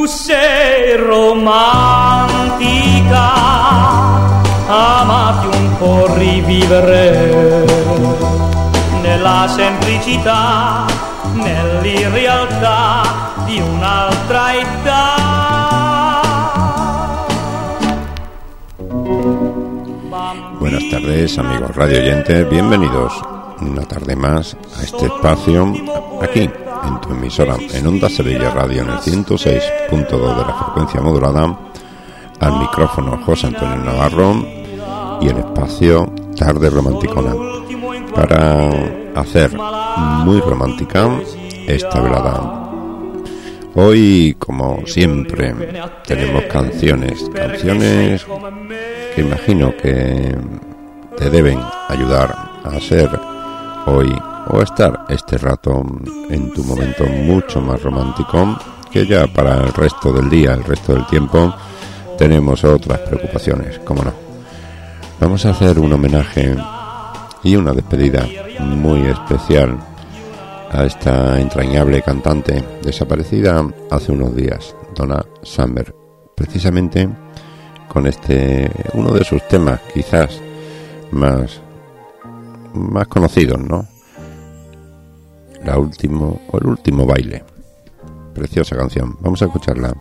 sei romantica, amati un po' rivivere nella semplicità, nell'irrealtà di un'altra età. Buenas tardes, amigos radio oyentes, bienvenidos una tarde más a este espacio aquí en tu emisora, en Onda Sevilla Radio, en el 106.2 de la frecuencia modulada. Al micrófono José Antonio Navarro y el espacio Tarde Romanticona, para hacer muy romántica esta velada. Hoy, como siempre, tenemos canciones que imagino que te deben ayudar a ser hoy o estar este rato en tu momento mucho más romántico, que ya para el resto del día, el resto del tiempo, tenemos otras preocupaciones, cómo no. Vamos a hacer un homenaje y una despedida muy especial a esta entrañable cantante desaparecida hace unos días, Donna Summer, precisamente con uno de sus temas quizás más conocidos, ¿no? El último baile. Preciosa canción, vamos a escucharla.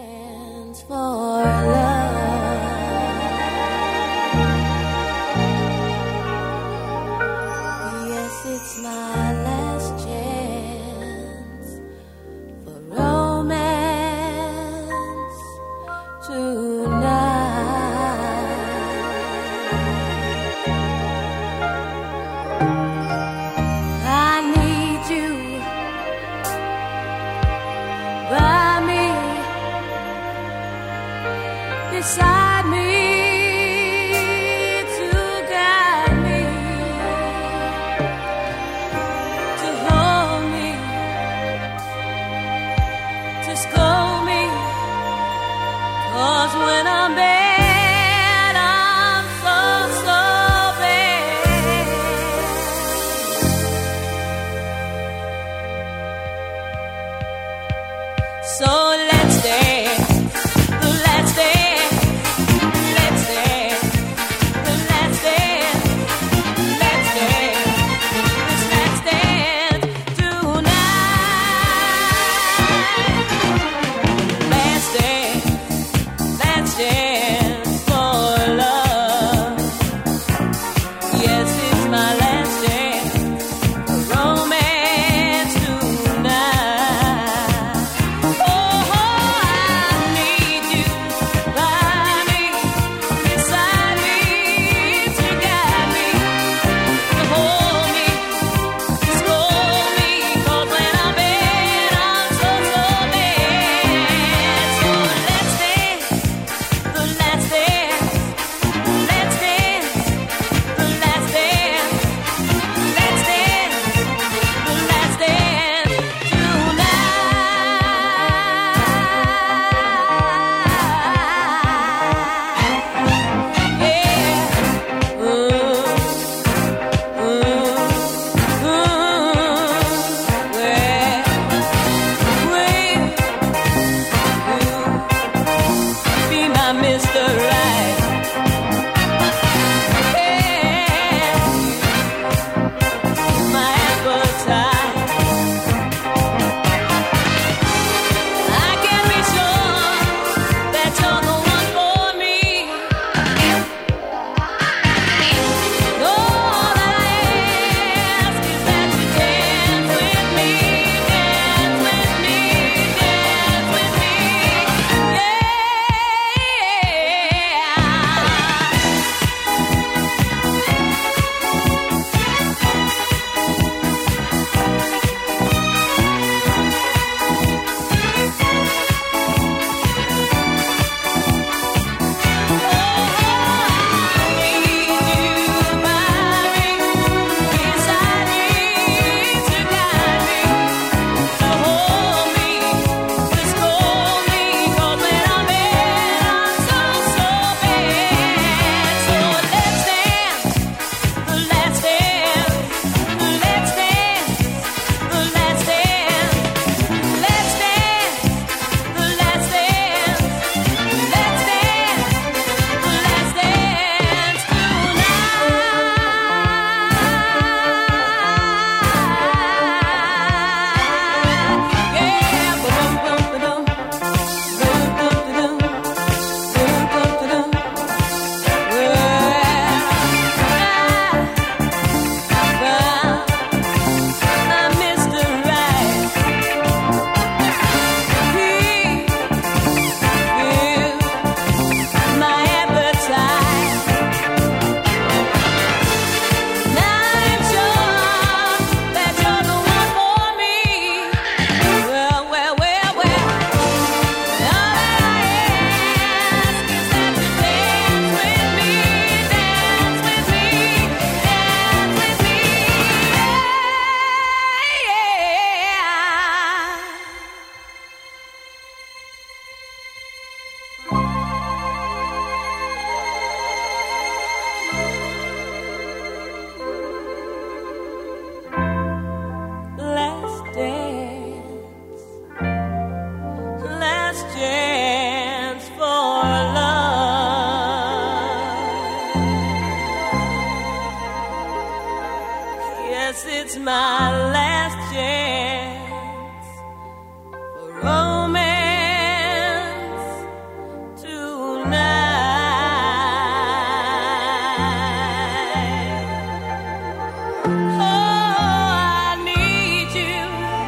Beside me to guide me, to hold me, to scold me, 'cause when I'm bad, I'm so bad. So let's dance, let's dance. Oh, my last chance for romance tonight. Oh, I need you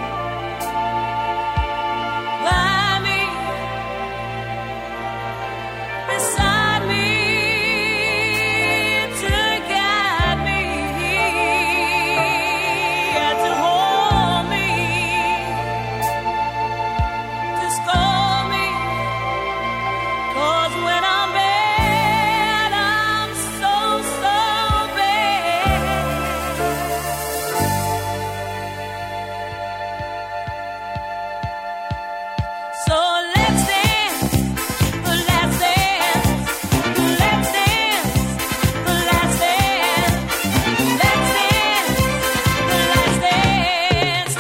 by me, beside me, to guide me and to hold me, to scold me. 'Cause when I'm bad, I'm so, so bad. So let's dance, the last dance, the last dance, the last dance, let's dance, the last dance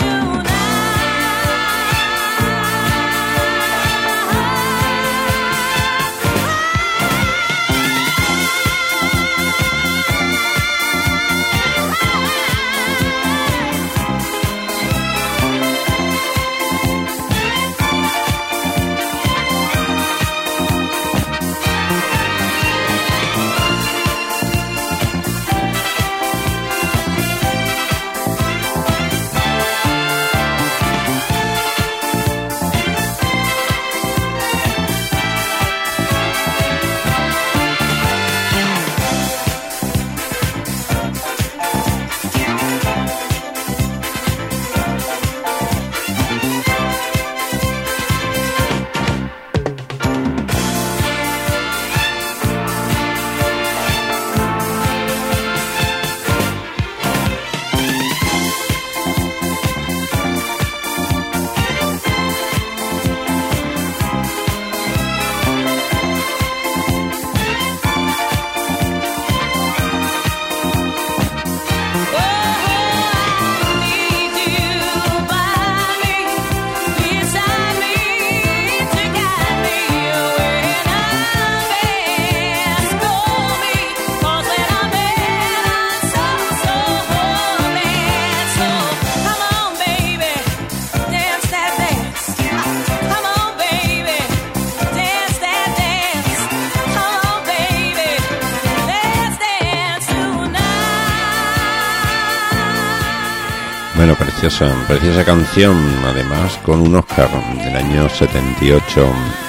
Bueno, preciosa canción, además con un Oscar del año 78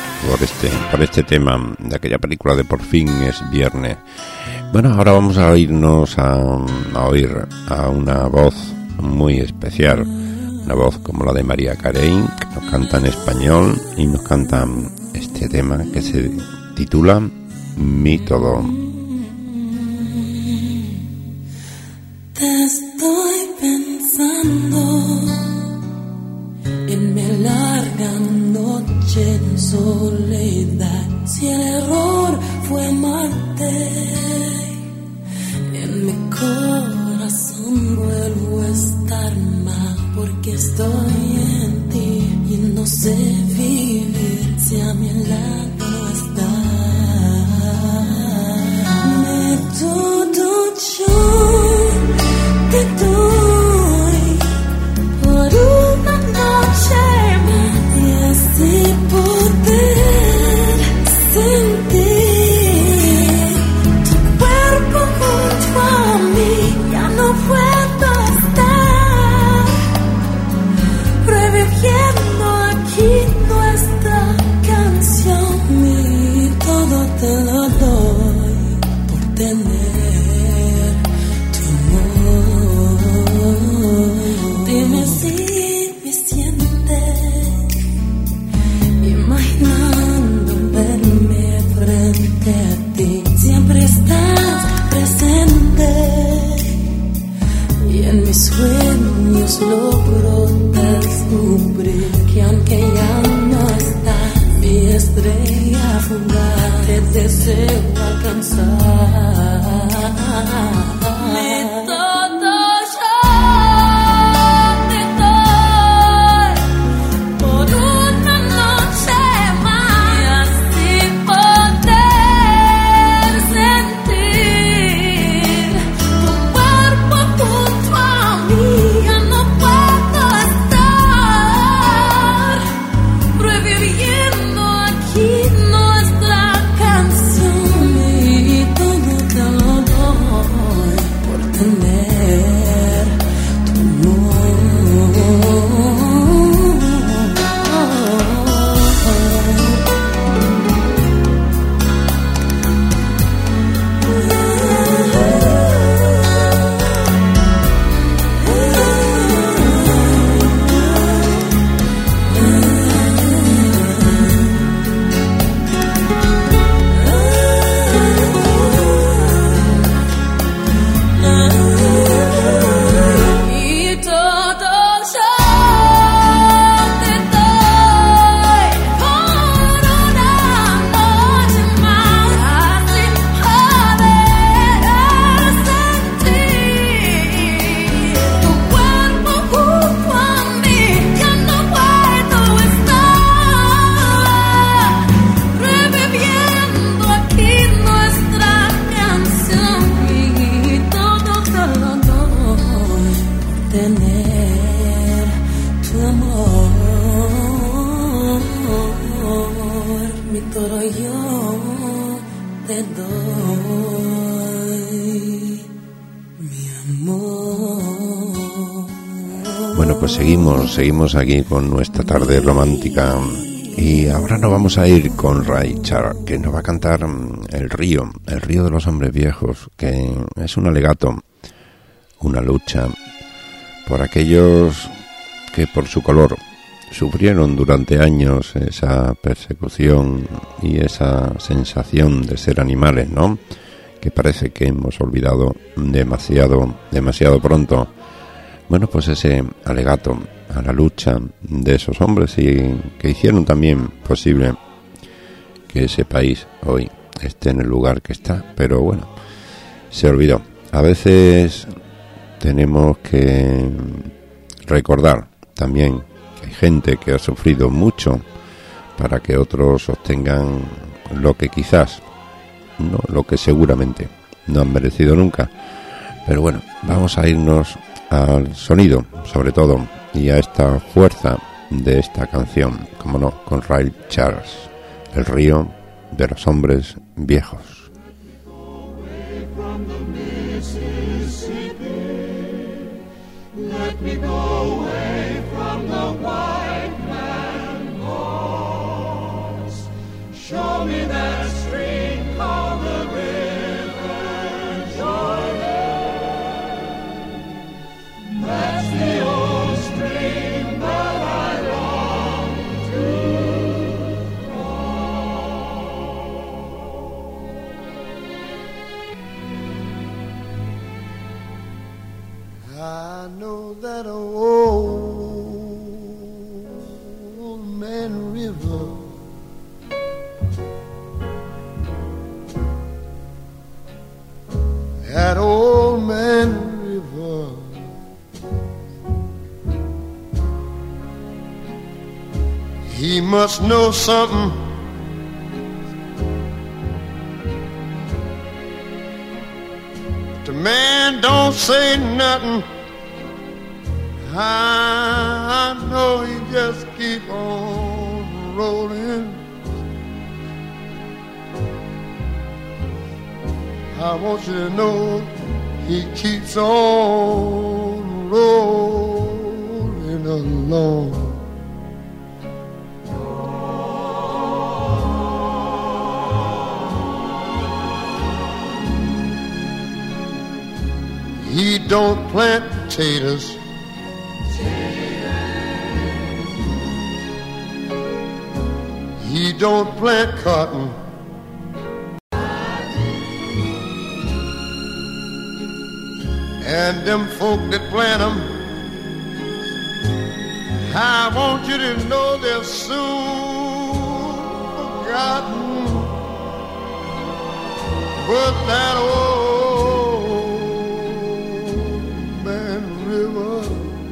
por este tema de aquella película de Por fin es viernes. Bueno, ahora vamos a oírnos a oír a una voz muy especial, una voz como la de María Carey, que nos canta en español y nos canta este tema que se titula Mi Todo. Te estoy pensando en mi larga noche en soledad. Si el error fue amarte, en mi corazón vuelvo a estar mal, porque estoy en ti y no sé vivir si a mi lado no estás. Me todo yo te doy por una noche más y así poder sentir tu cuerpo junto a mí. Ya no puedo estar reviviendo aquí nuevamente. mi todo yo te doy, mi amor. Bueno, pues seguimos aquí con nuestra tarde romántica. Y ahora nos vamos a ir con Ray Charles, que nos va a cantar El río de los hombres viejos, que es un alegato, una lucha por aquellos que por su color sufrieron durante años esa persecución y esa sensación de ser animales, ¿no? Que parece que hemos olvidado demasiado pronto. Bueno, pues ese alegato a la lucha de esos hombres y que hicieron también posible que ese país hoy esté en el lugar que está, pero bueno, se olvidó. A veces tenemos que recordar también que hay gente que ha sufrido mucho para que otros obtengan lo que quizás, no, lo que seguramente no han merecido nunca. Pero bueno, vamos a irnos al sonido, sobre todo, y a esta fuerza de esta canción, como no, con Ray Charles, El río de los hombres viejos. Let me go away from the white man horse. Show me that stream called the River Jordan. That's the old stream that I long to cross. I know that old man river that old man river he must know something the man don't say nothing. I know he just keep on rolling. I want you to know he keeps on rolling along. He don't plant potatoes. He don't plant cotton. And them folk that plant them, I want you to know they're soon forgotten. But that old man river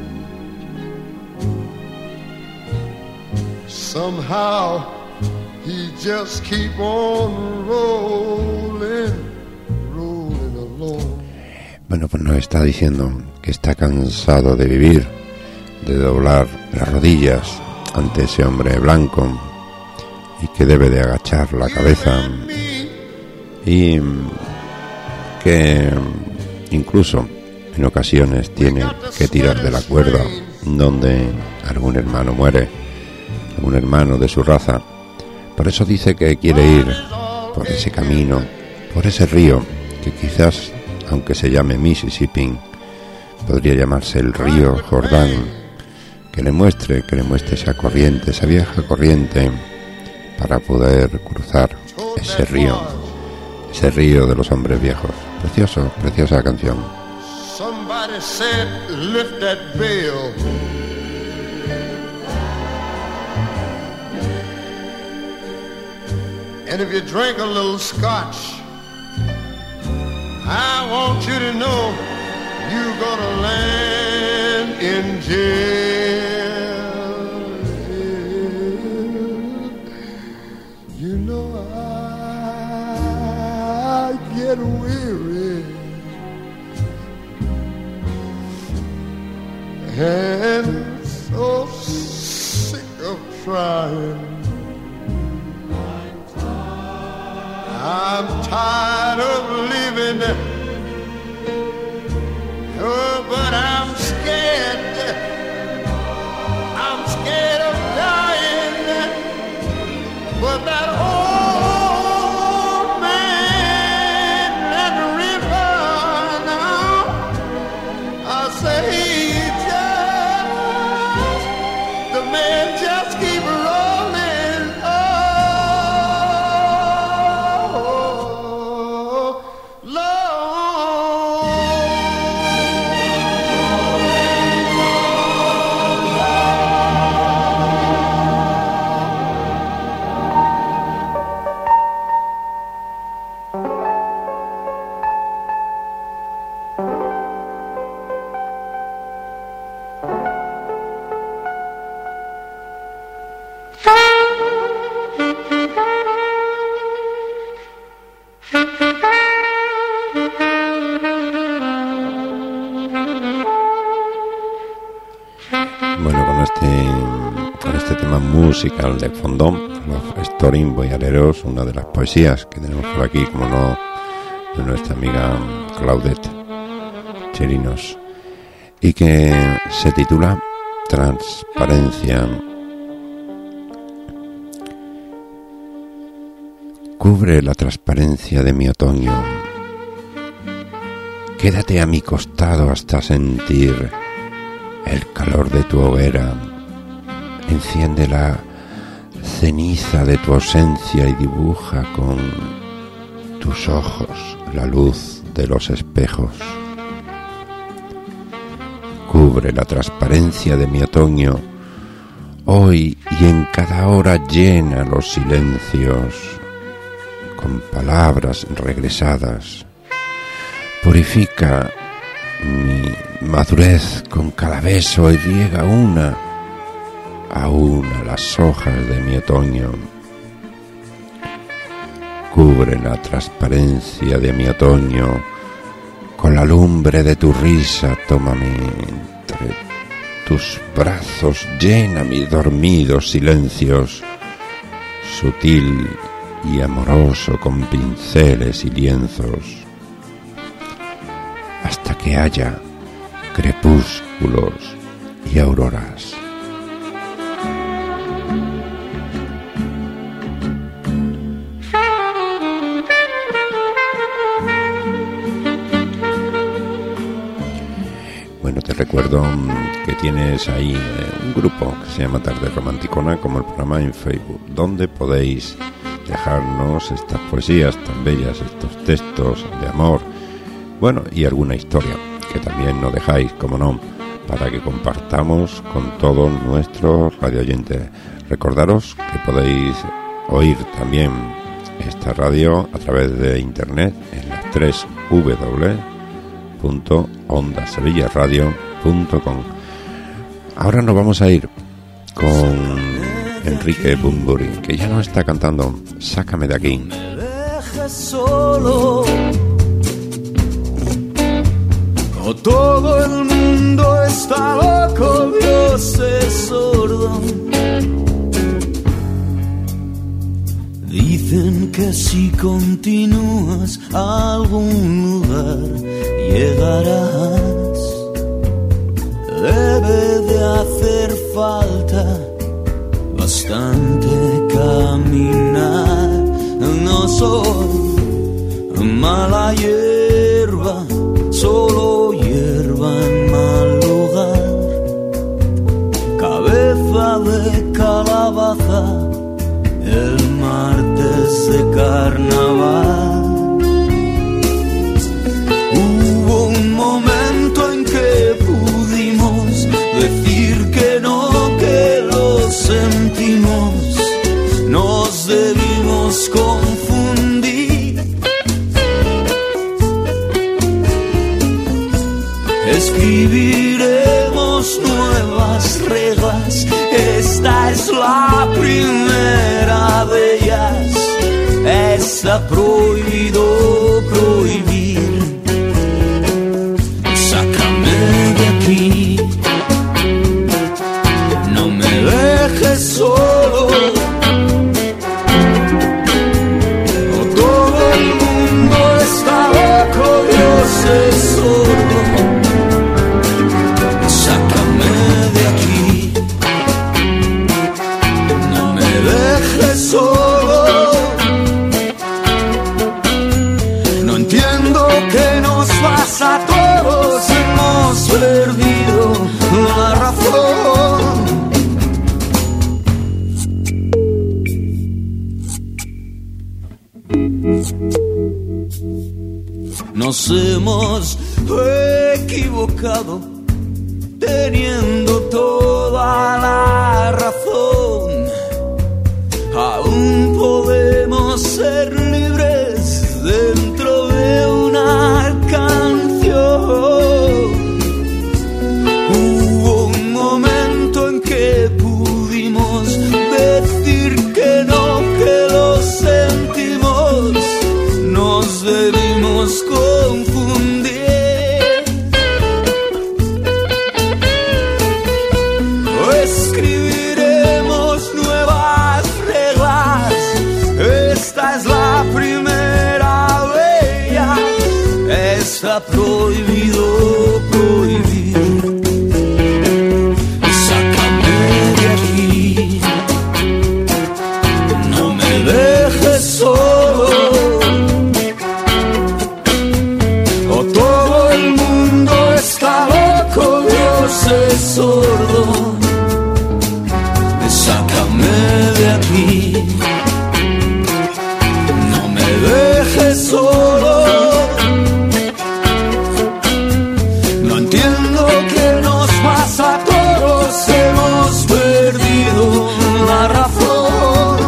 somehow he just keep on rolling along. Bueno, pues nos está diciendo que está cansado de vivir, de doblar las rodillas ante ese hombre blanco y que debe de agachar la cabeza y que incluso en ocasiones tiene que tirar de la cuerda donde algún hermano muere, algún hermano de su raza. Por eso dice que quiere ir por ese camino, por ese río que quizás, aunque se llame Mississippi, podría llamarse el río Jordán, que le muestre esa corriente, esa vieja corriente, para poder cruzar ese río de los hombres viejos. Preciosa canción. Somebody said, lift that veil. And if you drink a little scotch, I want you to know you're gonna land in jail. You know I get weary and so sick of trying. I'm tired of living. Oh, but I'm scared. I'm scared of dying. But that old man at the river now, I say he just, the man just keep rolling. Oh, Lord. Bueno, con este tema musical de fondo, Love Story, Boyareros, una de las poesías que tenemos por aquí, como no, de nuestra amiga Claudette Chirinos, y que se titula Transparencia. Cubre la transparencia de mi otoño. Quédate a mi costado hasta sentir el calor de tu hoguera. Enciende la ceniza de tu ausencia y dibuja con tus ojos la luz de los espejos. Cubre la transparencia de mi otoño. Hoy y en cada hora llena los silencios con palabras regresadas. Purifica mi madurez con cada beso y riega una a una las hojas de mi otoño. Cubre la transparencia de mi otoño con la lumbre de tu risa. Tómame entre tus brazos, llena mis dormidos silencios, sutil y amoroso con pinceles y lienzos, hasta que haya crepúsculos y auroras. Bueno, te recuerdo que tienes ahí un grupo que se llama Tarde Romanticona, como el programa en Facebook, donde podéis dejarnos estas poesías tan bellas, estos textos de amor, bueno, y alguna historia que también nos dejáis, como no, para que compartamos con todos nuestros radioyentes. Recordaros que podéis oír también esta radio a través de internet en las 3 www.ondasevillaradio.com. Ahora nos vamos a ir con Enrique Bunbury, que ya nos está cantando Sácame de aquí. Me dejes solo, o todo el mundo está loco, Dios es sordo. Dicen que si continúas a algún lugar llegarás. Debe de hacer falta bastante caminar. No soy mala hierba, solo hierba en mal lugar. Cabeza de calabaza el martes de carnaval. Hubo un momento en que pudimos decir que no, que lo sentimos. Nos debimos confundir. Escribiremos nuevas reglas. Esta es la primera de ellas. Está prohibido prohibir. Sácame de aquí. No me dejes solo. O todo el nos hemos equivocado, teniendo toda la razón. Aún podemos ser libres dentro de una canción. Hubo un momento en que pudimos decir que no, que lo sentimos, nos debimos confundir. Escribiremos nuevas reglas, esta es la primera de ellas, está prohibido prohibir. Sácame de aquí, no me dejes solo, o todo el mundo está loco, Dios es sordo. Sácame de aquí, no me dejes solo. No entiendo qué nos pasa a todos, hemos perdido la razón.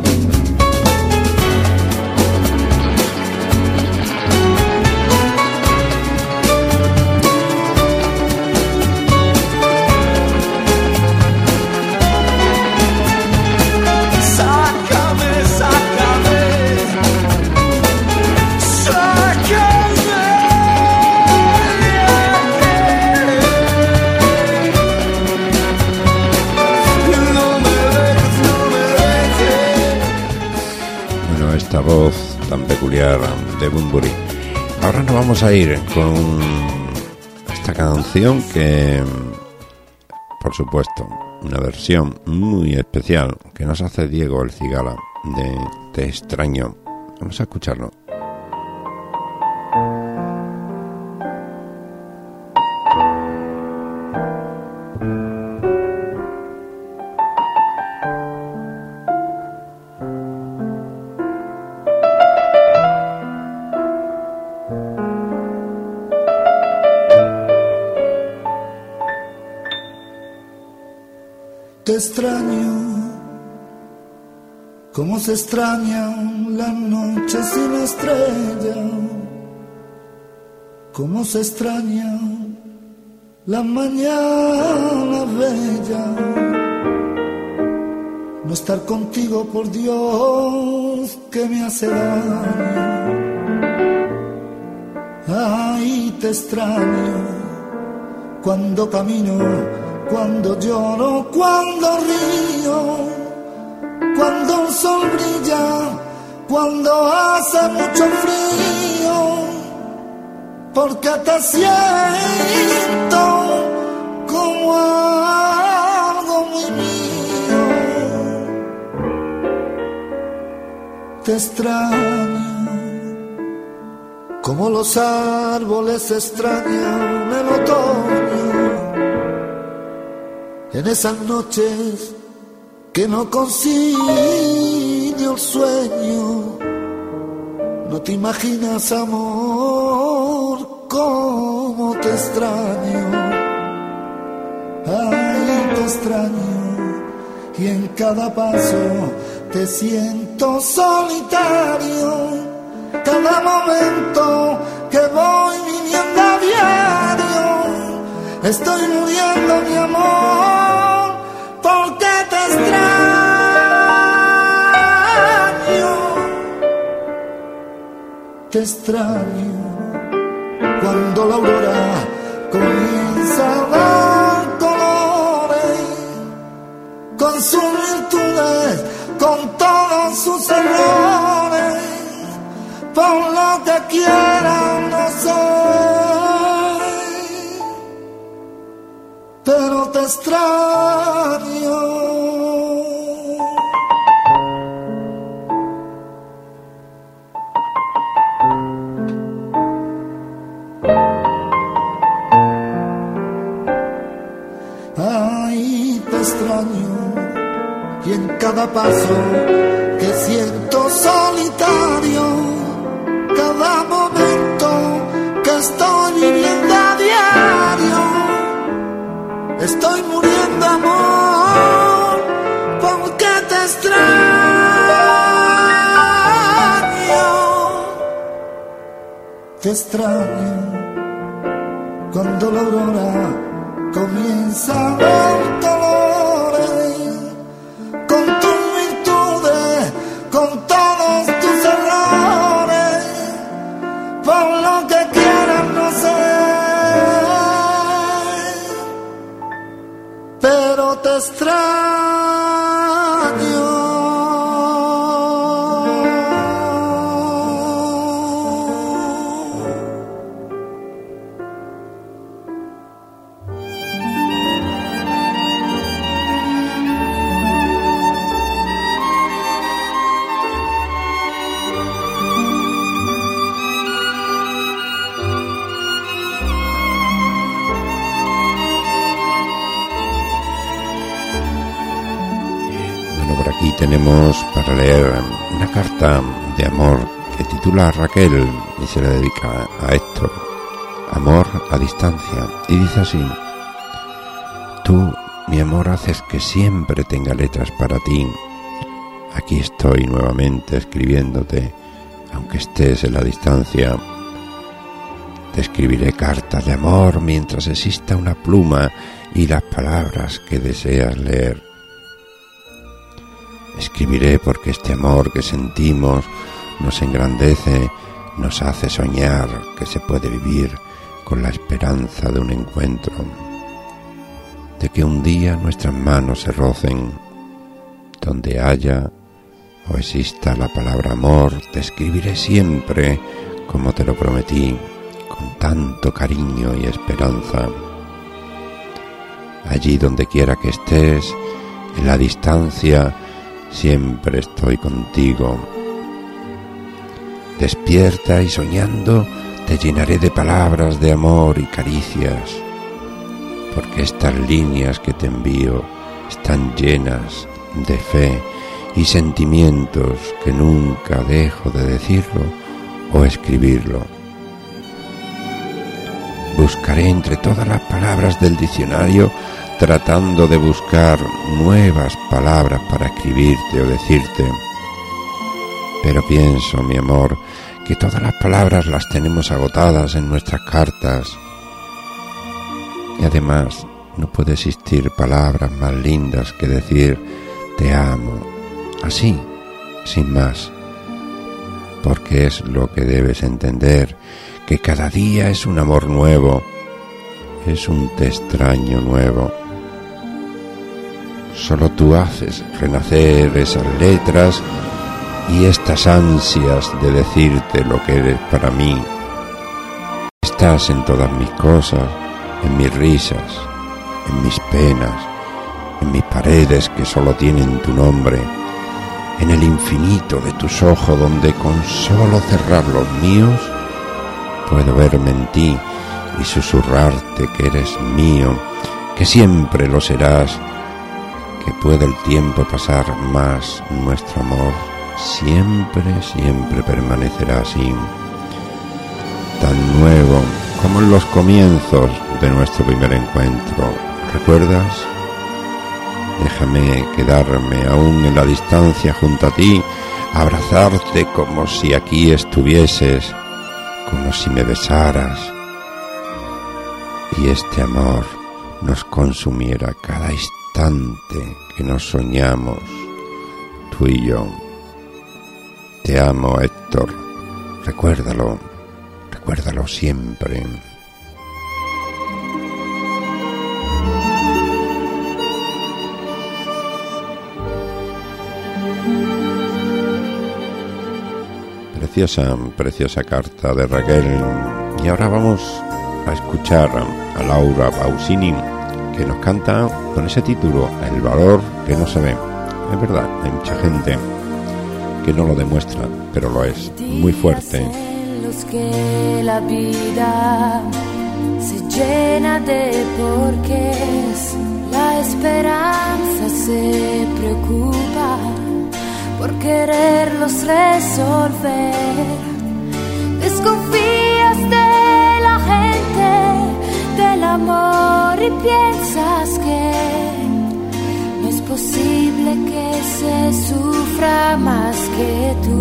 Esta voz tan peculiar de Bunbury. Ahora nos vamos a ir con esta canción que, por supuesto, una versión muy especial que nos hace Diego El Cigala de Te extraño. Vamos a escucharlo. Te extraño, como se extrañan las noches sin estrella, como se extrañan las mañanas bellas. No estar contigo, por Dios, que me hace daño. Ay, te extraño, cuando camino, cuando lloro, cuando río, cuando el sol brilla, cuando hace mucho frío, porque te siento como algo muy mío. Te extraño, como los árboles extrañan el otoño, en esas noches que no concilio el sueño. No te imaginas, amor, cómo te extraño. Ay, te extraño, y en cada paso te siento solitario. Cada momento que voy viniendo a diario, estoy muriendo, mi amor, porque te extraño. Te extraño cuando la aurora comienza a dar colores, con sus virtudes, con todos sus errores. Por lo que quiera no soy, pero te extraño. Ay, te extraño, y en cada paso que siento solitario, cada momento estoy muriendo, amor, porque te extraño cuando la aurora comienza a ver colores, con tus virtudes, con todos tus errores, por lo que quieras no sé, pero te extraño. Aquí tenemos para leer una carta de amor que titula Raquel y se le dedica a Héctor. Amor a distancia. Y dice así: tú, mi amor, haces que siempre tenga letras para ti. Aquí estoy nuevamente escribiéndote, aunque estés en la distancia. Te escribiré cartas de amor mientras exista una pluma y las palabras que deseas leer. Escribiré porque este amor que sentimos nos engrandece, nos hace soñar que se puede vivir con la esperanza de un encuentro, de que un día nuestras manos se rocen. Donde haya o exista la palabra amor, te escribiré siempre como te lo prometí, con tanto cariño y esperanza. Allí donde quiera que estés, en la distancia, siempre estoy contigo. Despierta y soñando te llenaré de palabras de amor y caricias, porque estas líneas que te envío están llenas de fe y sentimientos que nunca dejo de decirlo o escribirlo. Buscaré entre todas las palabras del diccionario, tratando de buscar nuevas palabras para escribirte o decirte. Pero pienso, mi amor, que todas las palabras las tenemos agotadas en nuestras cartas. Y además, no puede existir palabras más lindas que decir te amo, así, sin más. Porque es lo que debes entender, que cada día es un amor nuevo, es un te extraño nuevo. Solo tú haces renacer esas letras y estas ansias de decirte lo que eres para mí. Estás en todas mis cosas, en mis risas, en mis penas, en mis paredes que solo tienen tu nombre, en el infinito de tus ojos donde con solo cerrar los míos puedo verme en ti y susurrarte que eres mío, que siempre lo serás, que puede el tiempo pasar más, nuestro amor siempre, siempre permanecerá así, tan nuevo como en los comienzos de nuestro primer encuentro. ¿Recuerdas? Déjame quedarme aún en la distancia junto a ti, abrazarte como si aquí estuvieses, como si me besaras, y este amor nos consumiera cada instante que nos soñamos, tú y yo. Te amo, Héctor, recuérdalo, recuérdalo siempre. Preciosa, preciosa carta de Raquel. Y ahora vamos a escuchar a Laura Pausini, que nos canta con ese título, El valor que no se ve. Es verdad, hay mucha gente que no lo demuestra, pero lo es, muy fuerte. En los que la vida se llena de porqués, la esperanza se preocupa por quererlos resolver. Desconfías de la gente, de la amor y piensas que no es posible que se sufra más que tú.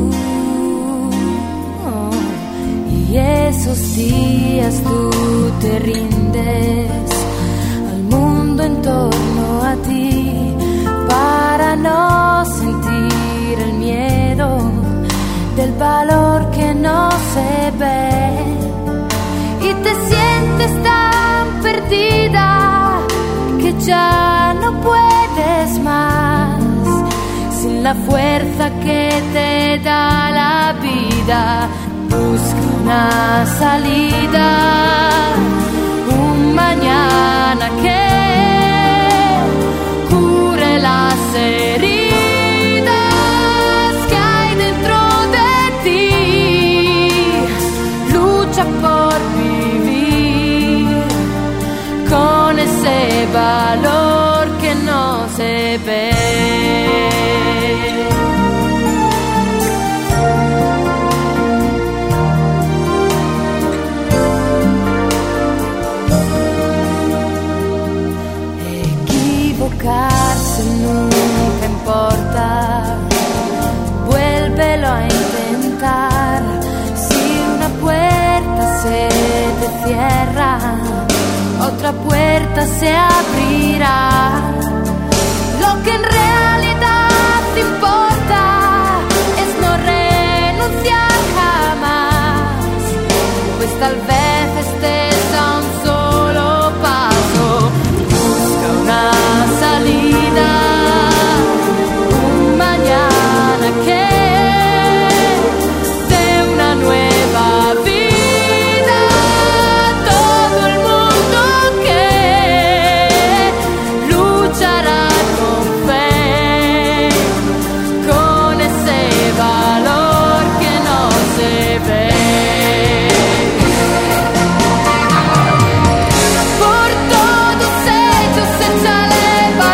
Y esos días tú te rindes al mundo en torno a ti para no sentir el miedo del valor que no se ve. Y te sientes tan perdida que ya no puedes más, sin la fuerza que te da la vida. Busca una salida, un mañana que cure las heridas que hay dentro de ti. Lucha por vivir con ese valor que no se ve. Equivocarse nunca importa, vuélvelo a intentar. Si una puerta se te cierra, otra puerta se abrirá. Lo que en realidad te importa es no renunciar jamás, pues tal vez estés a un solo paso. Busca una salida, un mañana que dé una nueva vida. Todo el mundo que luchará con fe, con ese valor que no se ve. Por todos ellos échale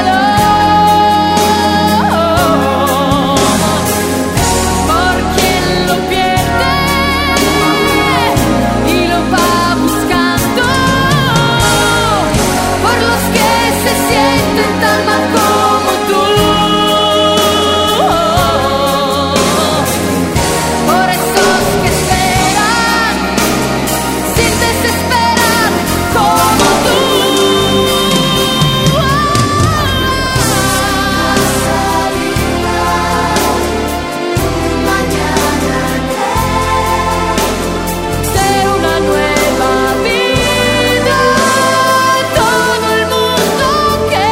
valor, por quien lo pierde y lo va buscando, por los que se sienten tan mal como tú, por esos que esperan sin desesperar como tú. De una nueva vida, todo el mundo que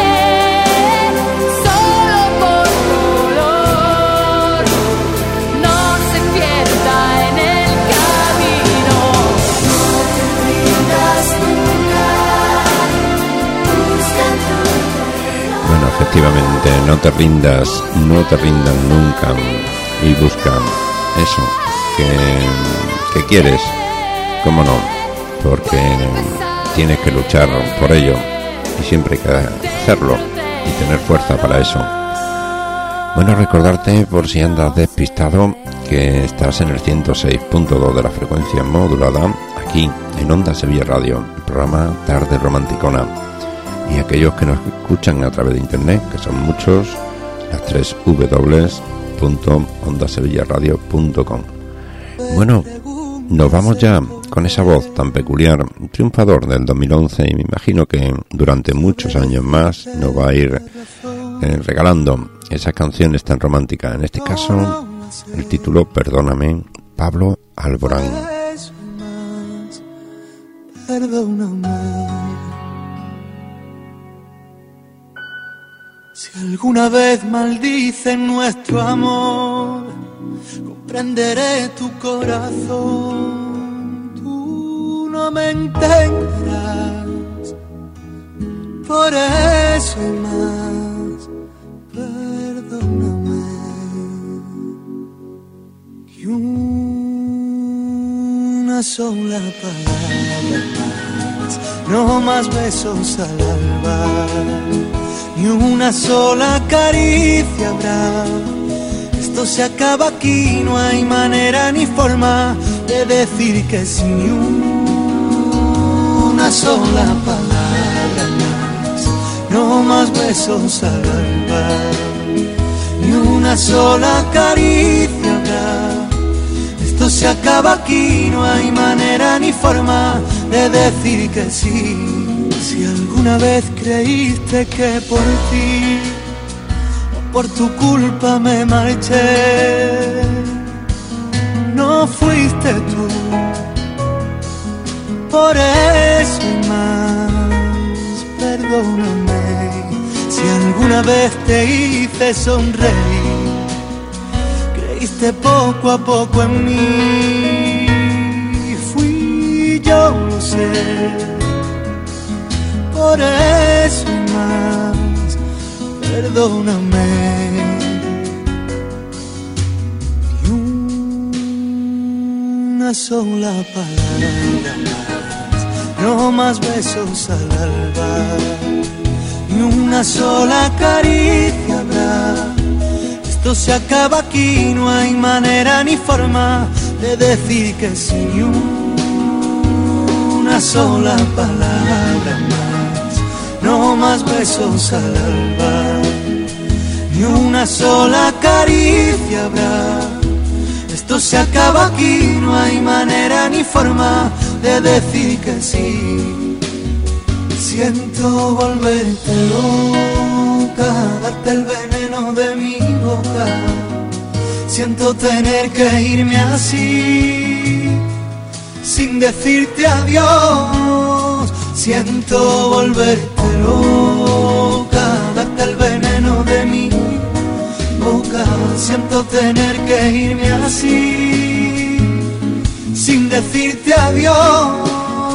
solo por dolor no se pierda en el camino. No te rindas nunca, busca tu Bueno, efectivamente, no te rindas, no te rindas nunca y busca eso que quieres, cómo no, porque tienes que luchar por ello y siempre hay que hacerlo y tener fuerza para eso. Bueno, recordarte, por si andas despistado, que estás en el 106.2 de la frecuencia modulada, aquí en Onda Sevilla Radio, el programa Tarde Romanticona. Y aquellos que nos escuchan a través de internet, que son muchos, las 3 www.ondasevillaradio.com. Bueno, nos vamos ya con esa voz tan peculiar, triunfador del 2011, y me imagino que durante muchos años más nos va a ir regalando esas canciones tan románticas. En este caso, el título Perdóname, Pablo Alborán. Perdóname. Si alguna vez maldicen nuestro amor, comprenderé tu corazón. Tú no me entenderás, por eso y más, perdóname. Y una sola palabra más, no más besos al alba, ni una sola caricia habrá. Esto se acaba aquí, no hay manera ni forma de decir que sí. Ni una una sola palabra más, no más besos al alba, ni una sola caricia habrá. Esto se acaba aquí, no hay manera ni forma de decir que sí. Si alguna vez creíste que por ti o por tu culpa me marché, no fuiste tú. Por eso y más, perdóname si alguna vez te hice sonreír. Creíste poco a poco en mí, fui yo, lo sé. Por eso y más, perdóname. Y una sola palabra más, no más besos al alba, ni una sola caricia habrá. Esto se acaba aquí, no hay manera ni forma de decir que sí. Una sola palabra más, no más besos al alba, ni una sola caricia habrá. Esto se acaba aquí, no hay manera ni forma de decir que sí. Siento volverte loca, darte el veneno de mi boca. Siento tener que irme así, sin decirte adiós. Siento volverte loca, darte el veneno de mi boca. Siento tener que irme así, sin decirte adiós.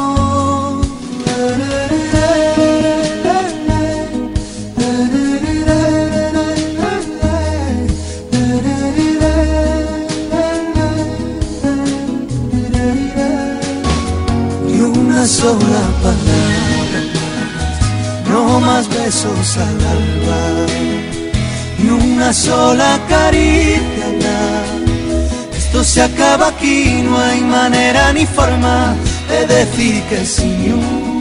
Una sola palabra más, no más besos al alba, ni una sola caricia habrá. Esto se acaba aquí, no hay manera ni forma de decir que sí.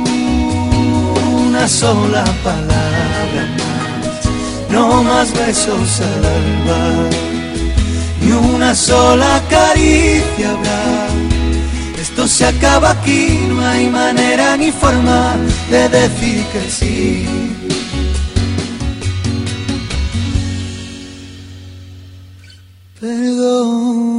Una sola palabra más, no más besos al alba, ni una sola caricia habrá. Esto se acaba aquí, no hay manera ni forma de decir que sí. Perdóname.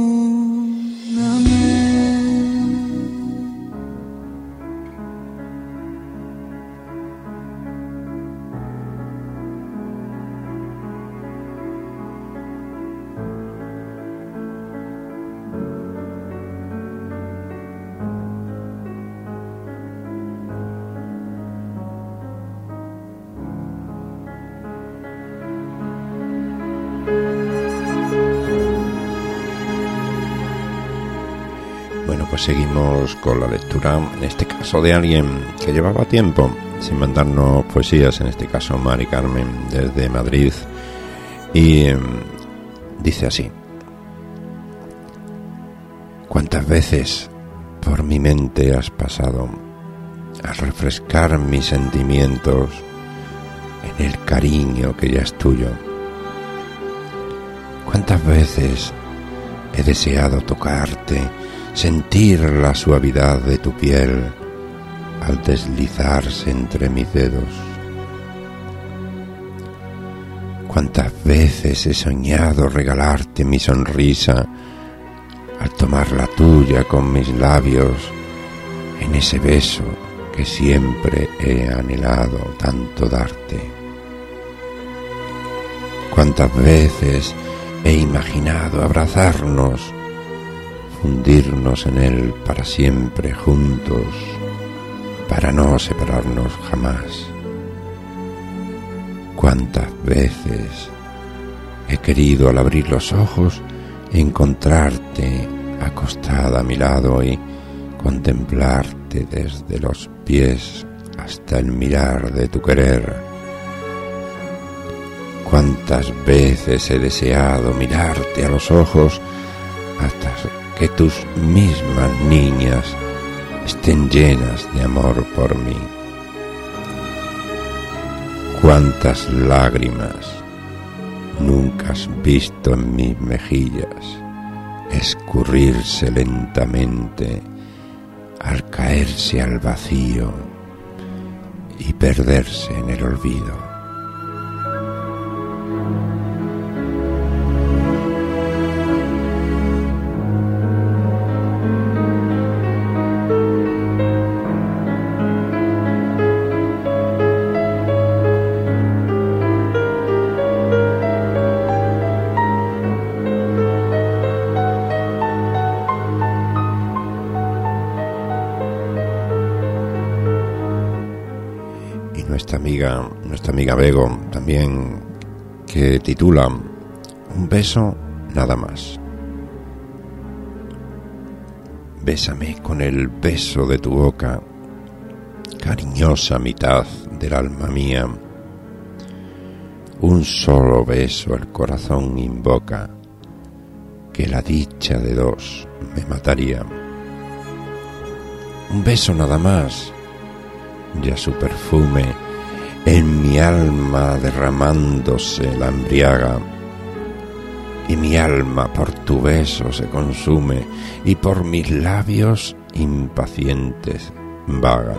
Bueno, pues seguimos con la lectura, en este caso de alguien que llevaba tiempo sin mandarnos poesías, en este caso Mari Carmen desde Madrid, y dice así: ¿cuántas veces por mi mente has pasado al refrescar mis sentimientos en el cariño que ya es tuyo? ¿Cuántas veces he deseado tocarte, sentir la suavidad de tu piel al deslizarse entre mis dedos? ¿Cuántas veces he soñado regalarte mi sonrisa al tomar la tuya con mis labios en ese beso que siempre he anhelado tanto darte? ¿Cuántas veces he imaginado abrazarnos, fundirnos en él para siempre juntos, para no separarnos jamás? ¿Cuántas veces he querido al abrir los ojos encontrarte acostada a mi lado y contemplarte desde los pies hasta el mirar de tu querer? ¿Cuántas veces he deseado mirarte a los ojos hasta que tus mismas niñas estén llenas de amor por mí. Cuántas lágrimas nunca has visto en mis mejillas escurrirse lentamente al caerse al vacío y perderse en el olvido. Nuestra amiga Bego también, que titula Un beso nada más. Bésame con el beso de tu boca, cariñosa mitad del alma mía. Un solo beso el corazón invoca, que la dicha de dos me mataría. Un beso nada más, ya su perfume en mi alma derramándose la embriaga, y mi alma por tu beso se consume, y por mis labios impacientes vaga.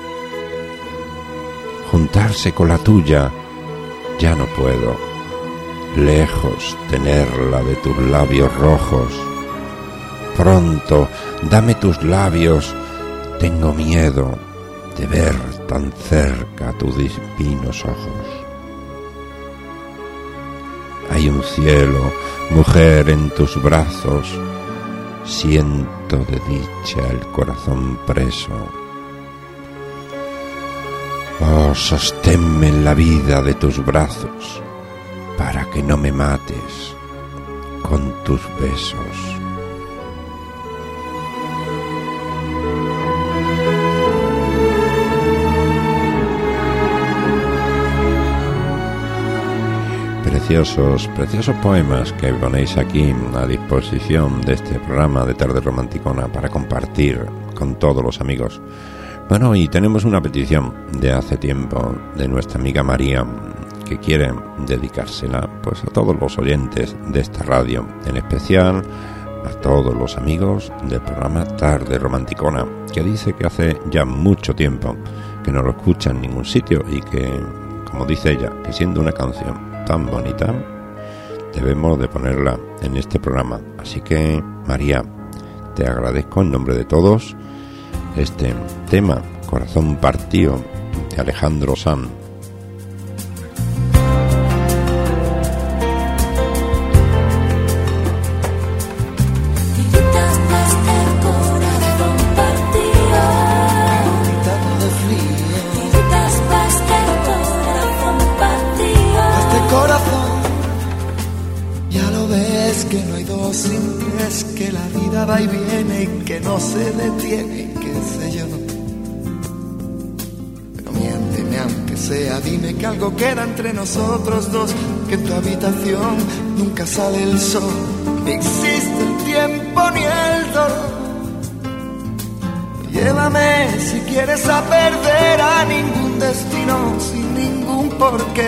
Juntarse con la tuya ya no puedo, lejos tenerla de tus labios rojos. Pronto dame tus labios, tengo miedo de ver tan cerca tus divinos ojos. Hay un cielo, mujer, en tus brazos, siento de dicha el corazón preso. Oh, sosténme en la vida de tus brazos, para que no me mates con tus besos. Preciosos poemas que ponéis aquí a disposición de este programa de Tarde Romanticona para compartir con todos los amigos. Bueno, y tenemos una petición de hace tiempo de nuestra amiga María, que quiere dedicársela pues a todos los oyentes de esta radio, en especial a todos los amigos del programa Tarde Romanticona, que dice que hace ya mucho tiempo que no lo escucha en ningún sitio y que, como dice ella, que siendo una canción tan bonita, debemos de ponerla en este programa. Así que, María, te agradezco en nombre de todos este tema, Corazón Partido, de Alejandro Sanz. Que la vida va y viene y que no se detiene, qué sé yo. Pero miénteme aunque sea, dime que algo queda entre nosotros dos, que en tu habitación nunca sale el sol, ni existe el tiempo ni el dolor. Llévame si quieres a perder a ningún destino, sin ningún porqué.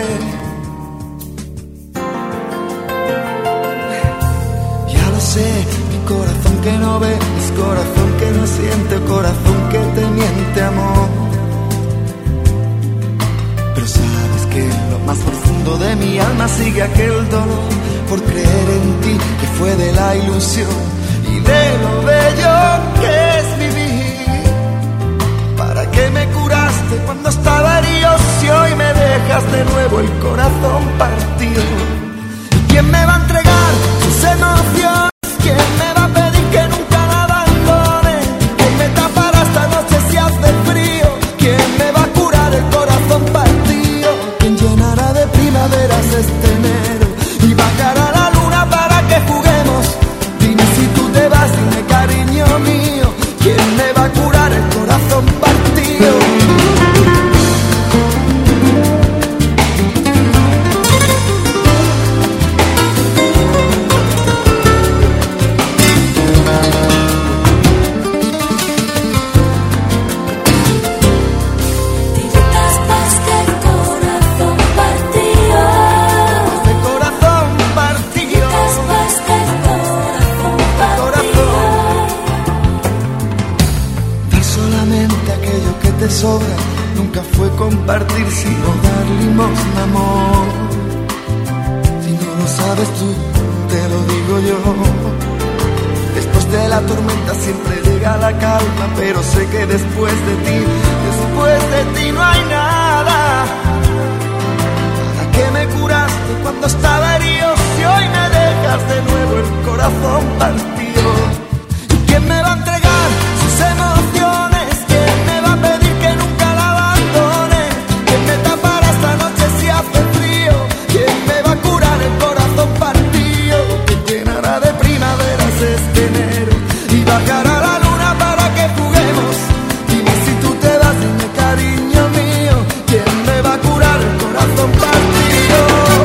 Ya lo sé, corazón que no ve, es corazón que no siente, corazón que te miente, amor. Pero sabes que en lo más profundo de mi alma sigue aquel dolor por creer en ti, que fue de la ilusión y de lo bello que es vivir. ¿Para qué me curaste cuando estaba herido si hoy me dejas de nuevo el corazón partido? ¿Y quién me va a entregar sus emociones? ¿Quién me va a pedir que nunca la abandone? ¿Quién me tapará esta noche si hace frío? ¿Quién me va a curar el corazón partido? ¿Quién llenará de primaveras este enero y bajará la luna para que juguemos? Dime si tú te vas, dime cariño mío, ¿quién me va a curar el corazón partido? sino dar limosna, amor. Si no lo sabes tú, te lo digo yo. Después de la tormenta siempre llega la calma, pero sé que después de ti no hay nada. ¿Para qué me curaste cuando estaba herido? Si hoy me dejas de nuevo el corazón partido. ¿Quién me va a entregar sus emociones? ¿Quién me va a pedir que nunca la abandone? ¿Quién me tapará esta noche si hace frío? ¿Quién me va a curar el corazón partido? ¿Quién llenará de primaveras este enero y bajará la luna para que juguemos? Dime si tú te vas, dime cariño mío, ¿quién me va a curar el corazón partido?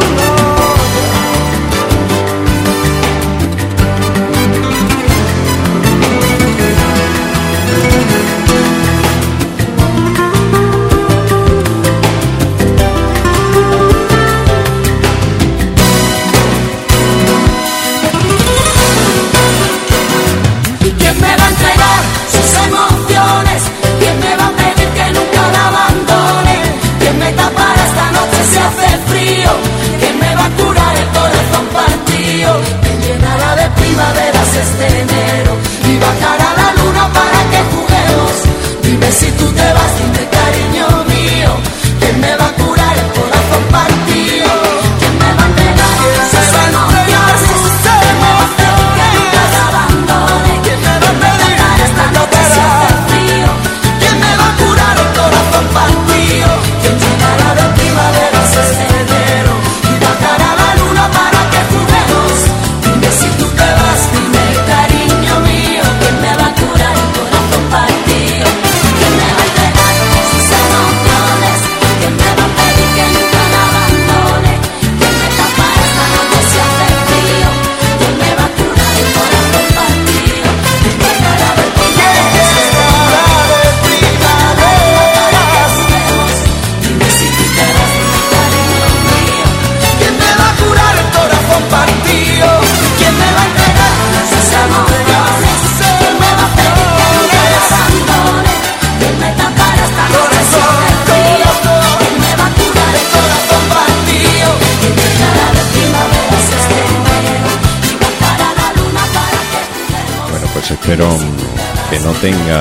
Este enero y bajará la luna para que juguemos. Dime si tú te vas, dime cariño mío, ¿quién me va a curar el corazón partido? ¿Quién me va a entregar sus emociones? ¿Quién me va a pedir que nunca la abandone? ¿Quién me va a pedir esta noche si hace frío? ¿Quién me va a curar el corazón partido? ¿Quién llenará de primaveras este enero y bajará la luna para que juguemos? Dime si tú te vas, dime cariño mío, ¿quién me va a curar el corazón partido? ¿Quién me va a entregar sus emociones? ¿Quién me va a pedir que nunca la abandone? ¿Quién me tapará esta noche si hace frío? ¿Quién me va a curar el corazón partido? ¿Quién llenará de primaveras este enero? Dime si tú te vas, dime cariño mío, ¿quién me va a curar el corazón partido? ¿Quién me va a entregar sus emociones? ¿Quién me va a pedir que nunca la abandone? ¿Quién me tapará esta noche si hace frío? ¿Quién me va a curar el corazón partido? ¿Quién llenará de primaveras este enero y bajará la luna para que juguemos? Bueno, pues espero que no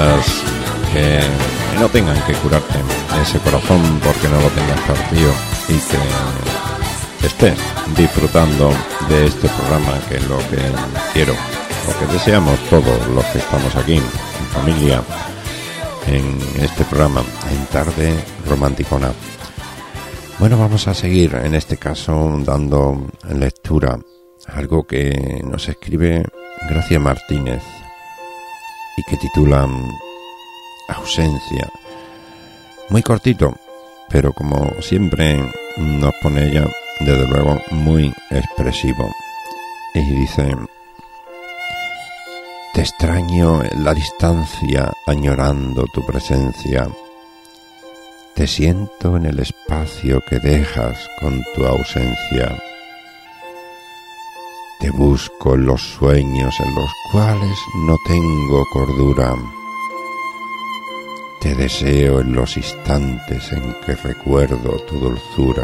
tengan que curarte ese corazón porque no lo tengas partido y que estés disfrutando de este programa, que es lo que quiero, lo que deseamos todos los que estamos aquí en familia en este programa en Tarde Romanticona. Bueno, vamos a seguir en este caso dando lectura a algo que nos escribe Gracia Martínez y que titula Ausencia. Muy cortito, pero como siempre nos pone ella, desde luego muy expresivo, y dice: te extraño en la distancia, añorando tu presencia. Te siento en el espacio que dejas con tu ausencia. Te busco en los sueños en los cuales no tengo cordura. Te deseo en los instantes en que recuerdo tu dulzura.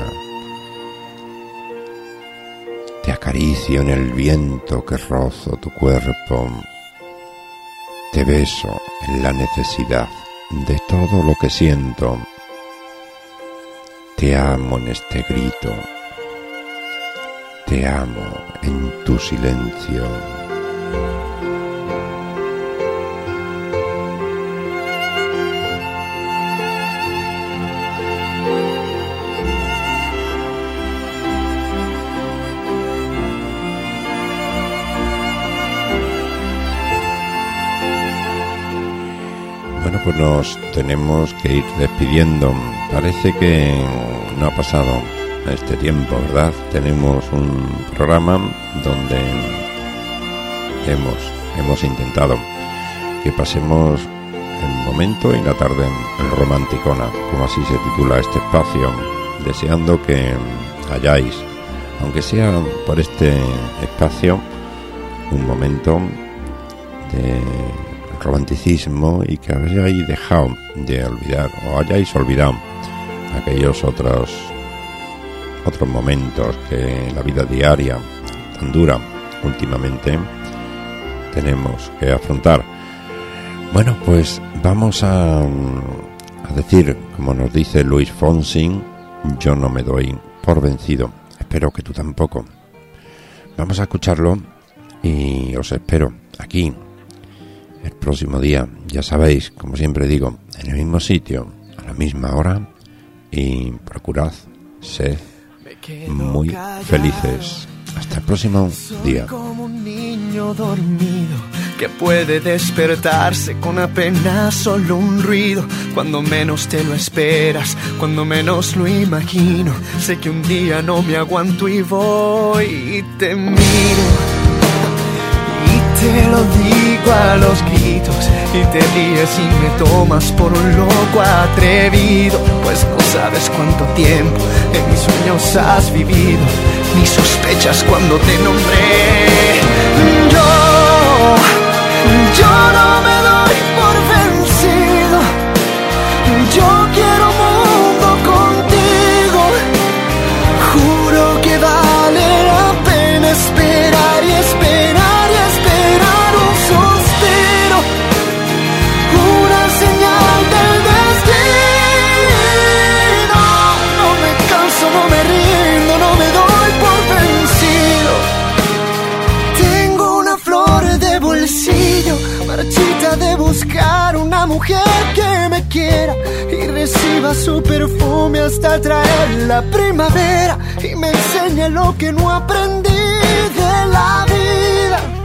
Te acaricio en el viento que rozo tu cuerpo. Te beso en la necesidad de todo lo que siento. Te amo en este grito. Te amo en tu silencio. Bueno, pues nos tenemos que ir despidiendo. Parece que no ha pasado este tiempo, ¿verdad? Tenemos un programa donde hemos intentado que pasemos el momento y la tarde en romanticona, como así se titula este espacio, deseando que hayáis, aunque sea por este espacio, un momento de romanticismo y que hayáis dejado de olvidar o hayáis olvidado aquellos otros momentos que la vida diaria tan dura últimamente tenemos que afrontar. Bueno, pues vamos a decir, como nos dice Luis Fonsi, yo no me doy por vencido. Espero que tú tampoco. Vamos a escucharlo y os espero aquí el próximo día. Ya sabéis, como siempre digo, en el mismo sitio, a la misma hora, y procurad ser muy felices. Hasta el próximo día. Como un niño dormido que puede despertarse con apenas solo un ruido. Cuando menos te lo esperas, cuando menos lo imagino. Sé que un día no me aguanto y voy y te miro y te lo digo a los gritos. Y te ríes y me tomas por un loco atrevido. Pues no sabes cuánto tiempo en mis sueños has vivido, ni sospechas cuando te nombré. Yo no me doy por vencido. Yo quiero mundo contigo. Juro que vale la pena esperar y esperar y esperar un suspiro, una señal del destino. No me canso, no me rindo, no me doy por vencido. Tengo una flor de bolsillo, marchita de buscar una mujer que me quiera y reciba su perfume hasta traer la primavera y me enseñe lo que no aprendí de la vida.